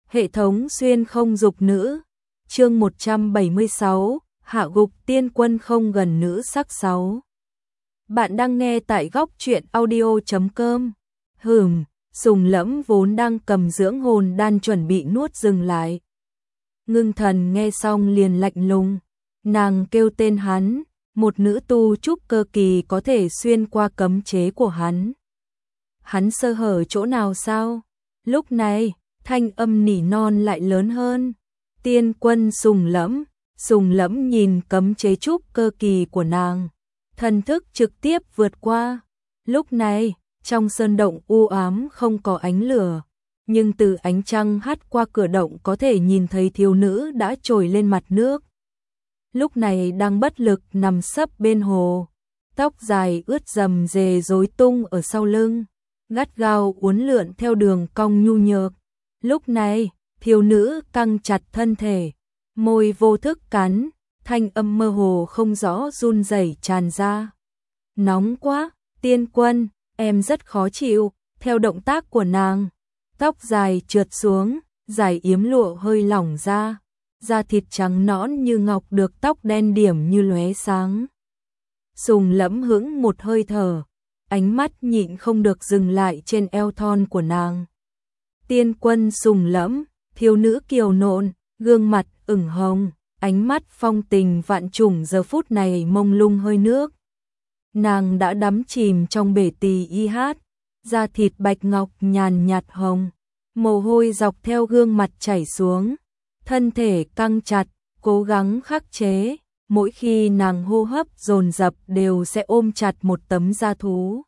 Hệ thống xuyên không dục nữ. Chương 176, hạ gục tiên quân không gần nữ sắc 6. Bạn đang nghe tại góc truyện audio.com. Sùng Lẫm vốn đang cầm dưỡng hồn đan chuẩn bị nuốt dừng lại. Ngưng Thần nghe xong liền lạnh lùng, nàng kêu tên hắn, một nữ tu trúc cơ kỳ có thể xuyên qua cấm chế của hắn. Hắn sơ hở chỗ nào sao? Lúc này, thanh âm nỉ non lại lớn hơn. Tiên quân Sùng Lẫm nhìn cấm chế trúc cơ kỳ của nàng, thần thức trực tiếp vượt qua. Lúc này, trong sơn động u ám không có ánh lửa, nhưng từ ánh trăng hắt qua cửa động có thể nhìn thấy thiếu nữ đã trồi lên mặt nước. Lúc này đang bất lực nằm sấp bên hồ, tóc dài ướt rầm rề rối tung ở sau lưng, gắt gao uốn lượn theo đường cong nhu nhược. Lúc này, thiếu nữ căng chặt thân thể, môi vô thức cắn, thanh âm mơ hồ không rõ run rẩy tràn ra. Nóng quá, tiên quân, em rất khó chịu. Theo động tác của nàng, tóc dài trượt xuống, dải yếm lụa hơi lỏng ra, da thịt trắng nõn như ngọc được tóc đen điểm như lóe sáng. Sùng Lẫm hững một hơi thở, ánh mắt nhịn không được dừng lại trên eo thon của nàng. Tiên quân Sùng Lẫm, thiếu nữ kiều nộn, gương mặt ửng hồng, ánh mắt phong tình vạn trùng giờ phút này mông lung hơi nước. Nàng đã đắm chìm trong bể tỳ y hát, da thịt bạch ngọc nhàn nhạt hồng, mồ hôi dọc theo gương mặt chảy xuống, thân thể căng chặt, cố gắng khắc chế, mỗi khi nàng hô hấp dồn dập đều sẽ ôm chặt một tấm da thú.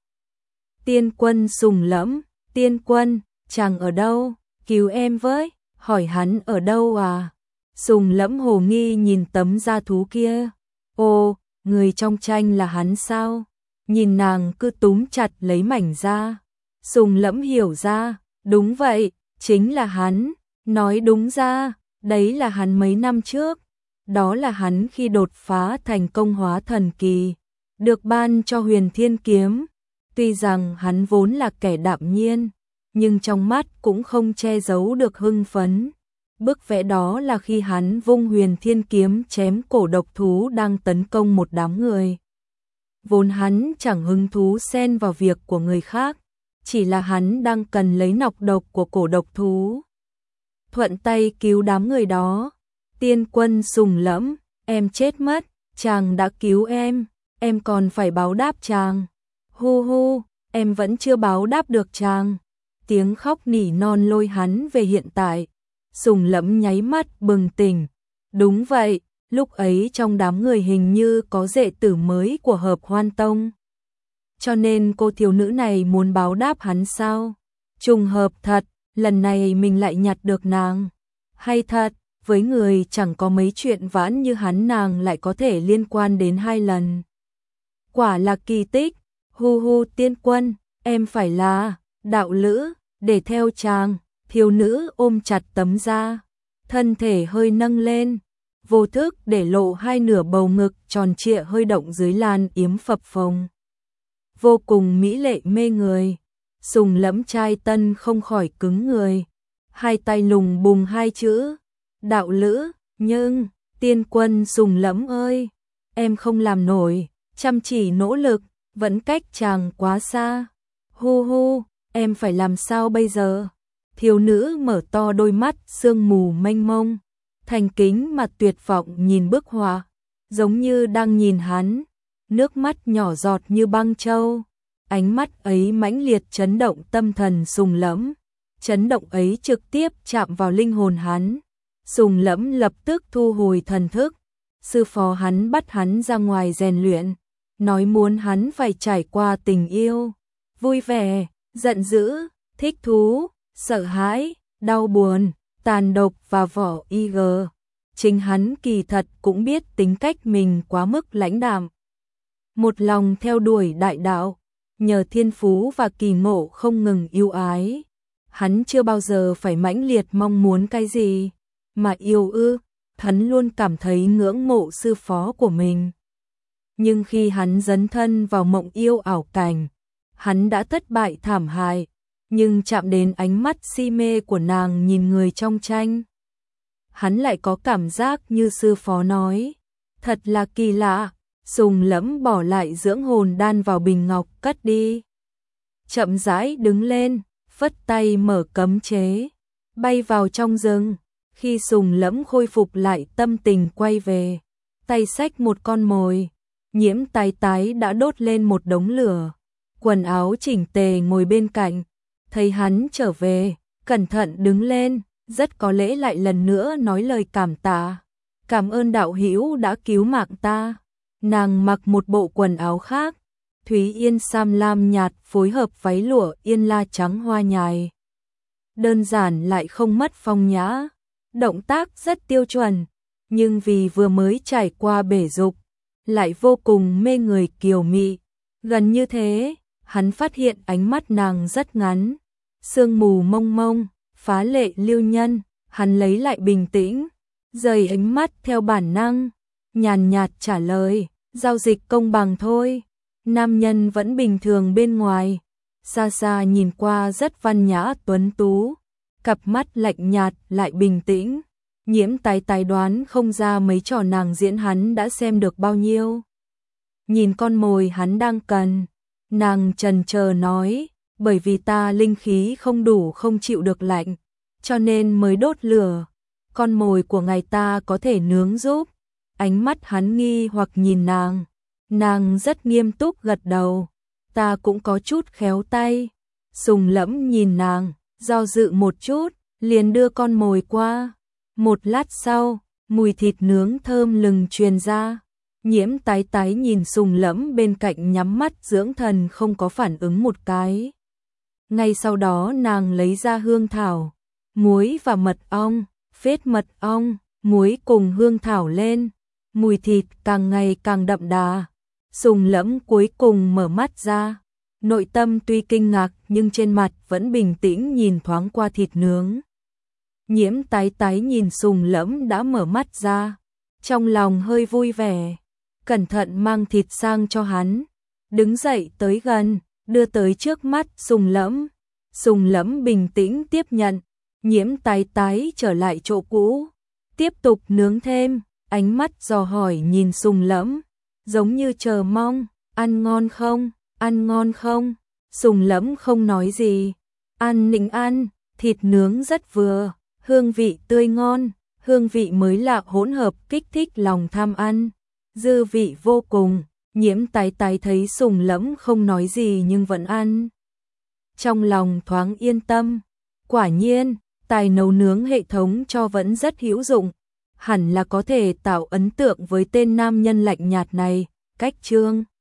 Tiên quân Sùng Lẫm, tiên quân, chàng ở đâu, cứu em với, hỏi hắn ở đâu à? Sùng Lẫm hồ nghi nhìn tấm da thú kia, ô, người trong tranh là hắn sao? Nhìn nàng cứ túm chặt lấy mảnh da, Sùng Lẫm hiểu ra, đúng vậy, chính là hắn, nói đúng ra, đấy là hắn mấy năm trước, đó là hắn khi đột phá thành công hóa thần kỳ, được ban cho Huyền Thiên Kiếm. Tuy rằng hắn vốn là kẻ đạm nhiên, nhưng trong mắt cũng không che giấu được hưng phấn. Bức vẽ đó là khi hắn vung Huyền Thiên Kiếm chém cổ độc thú đang tấn công một đám người. Vốn hắn chẳng hứng thú xen vào việc của người khác, chỉ là hắn đang cần lấy nọc độc của cổ độc thú. Thuận tay cứu đám người đó. Tiên quân Sùng Lẫm, em chết mất, chàng đã cứu em còn phải báo đáp chàng. Hu hu, em vẫn chưa báo đáp được chàng. Tiếng khóc nỉ non lôi hắn về hiện tại. Sùng Lẫm nháy mắt bừng tỉnh. Đúng vậy, lúc ấy trong đám người hình như có đệ tử mới của Hợp Hoan Tông. Cho nên cô thiếu nữ này muốn báo đáp hắn sao? Trùng hợp thật, lần này mình lại nhặt được nàng. Hay thật, với người chẳng có mấy chuyện vãn như hắn nàng lại có thể liên quan đến 2 lần. Quả là kỳ tích. Hu hu tiên quân, em phải là đạo lữ, để theo chàng. Thiếu nữ ôm chặt tấm da, thân thể hơi nâng lên, vô thức để lộ 2 nửa bầu ngực tròn trịa hơi động dưới làn yếm phập phồng. Vô cùng mỹ lệ mê người. Sùng Lẫm trai tân không khỏi cứng người, 2 tay lùng bùng 2 chữ đạo lữ. Nhưng tiên quân Sùng Lẫm ơi, em không làm nổi, chăm chỉ nỗ lực vẫn cách chàng quá xa. Hu hu, em phải làm sao bây giờ? Thiếu nữ mở to đôi mắt sương mù mênh mông, thành kính mà tuyệt vọng nhìn bức họa, giống như đang nhìn hắn, nước mắt nhỏ giọt như băng châu. Ánh mắt ấy mãnh liệt chấn động tâm thần Sùng Lẫm, chấn động ấy trực tiếp chạm vào linh hồn hắn. Sùng Lẫm lập tức thu hồi thần thức, sư phó hắn bắt hắn ra ngoài rèn luyện, nói muốn hắn phải trải qua tình yêu, vui vẻ, giận dữ, thích thú, sợ hãi, đau buồn, tàn độc và vỏ IG. Chính hắn kỳ thật cũng biết tính cách mình quá mức lãnh đạm. Một lòng theo đuổi đại đạo, nhờ thiên phú và kỳ ngộ không ngừng yêu ái. Hắn chưa bao giờ phải mãnh liệt mong muốn cái gì, mà yêu ư, hắn luôn cảm thấy ngưỡng mộ sư phó của mình. Nhưng khi hắn dấn thân vào mộng yêu ảo cảnh, hắn đã thất bại thảm hại. nhưng chạm đến ánh mắt si mê của nàng nhìn người trong tranh. Hắn lại có cảm giác như sư phó nói, thật là kỳ lạ. Sùng Lẫm bỏ lại dưỡng hồn đan vào bình ngọc cất đi. Chậm rãi đứng lên, phất tay mở cấm chế, bay vào trong rừng. Khi Sùng Lẫm khôi phục lại tâm tình quay về, tay xách một con mồi, Nhiễm Tái Tái đã đốt lên một đống lửa, quần áo chỉnh tề ngồi bên cạnh, thấy hắn trở về, cẩn thận đứng lên, rất có lễ lại lần nữa nói lời cảm tạ. Cảm ơn đạo hữu đã cứu mạng ta. Nàng mặc một bộ quần áo khác, Thúy Yên sam lam nhạt phối hợp váy lụa yên la trắng hoa nhài. Đơn giản lại không mất phong nhã, động tác rất tiêu chuẩn, nhưng vì vừa mới trải qua bể dục, lại vô cùng mê người kiều mị. Gần như thế, hắn phát hiện ánh mắt nàng rất ngắn, sương mù mông mông, phá lệ lưu nhân, hắn lấy lại bình tĩnh, rời ánh mắt theo bản năng, nhàn nhạt trả lời, giao dịch công bằng thôi. Nam nhân vẫn bình thường bên ngoài, xa xa nhìn qua rất văn nhã tuấn tú, cặp mắt lạnh nhạt lại bình tĩnh. Nhiễm Tái Tái đoán không ra mấy trò nàng diễn hắn đã xem được bao nhiêu. Nhìn con mồi hắn đang cần, nàng chần chờ nói, bởi vì ta linh khí không đủ không chịu được lạnh, cho nên mới đốt lửa. Con mồi của ngài ta có thể nướng giúp. Ánh mắt hắn nghi hoặc nhìn nàng rất nghiêm túc gật đầu, ta cũng có chút khéo tay. Sùng Lẫm nhìn nàng, do dự một chút, liền đưa con mồi qua. Một lát sau, mùi thịt nướng thơm lừng truyền ra. Nhiễm Tái Tái nhìn Sùng Lẫm bên cạnh nhắm mắt dưỡng thần không có phản ứng một cái. Ngay sau đó nàng lấy ra hương thảo, muối và mật ong, phết mật ong, muối cùng hương thảo lên. Mùi thịt càng ngày càng đậm đà. Sùng Lẫm cuối cùng mở mắt ra, nội tâm tuy kinh ngạc nhưng trên mặt vẫn bình tĩnh nhìn thoáng qua thịt nướng. Nhiễm Tái Tái nhìn Sùng Lẫm đã mở mắt ra, trong lòng hơi vui vẻ, cẩn thận mang thịt sang cho hắn, đứng dậy tới gần, đưa tới trước mắt Sùng Lẫm. Sùng Lẫm bình tĩnh tiếp nhận, Nhiễm Tái Tái trở lại chỗ cũ, tiếp tục nướng thêm, ánh mắt dò hỏi nhìn Sùng Lẫm, giống như chờ mong, ăn ngon không, ăn ngon không. Sùng Lẫm không nói gì, ăn nịnh ăn, thịt nướng rất vừa, hương vị tươi ngon, hương vị mới lạ hỗn hợp kích thích lòng tham ăn, dư vị vô cùng. Nhiễm Tái Tái thấy Sùng Lẫm không nói gì nhưng vẫn ăn, trong lòng thoáng yên tâm, quả nhiên, tài nấu nướng hệ thống cho vẫn rất hữu dụng, hẳn là có thể tạo ấn tượng với tên nam nhân lạnh nhạt này. Cách chương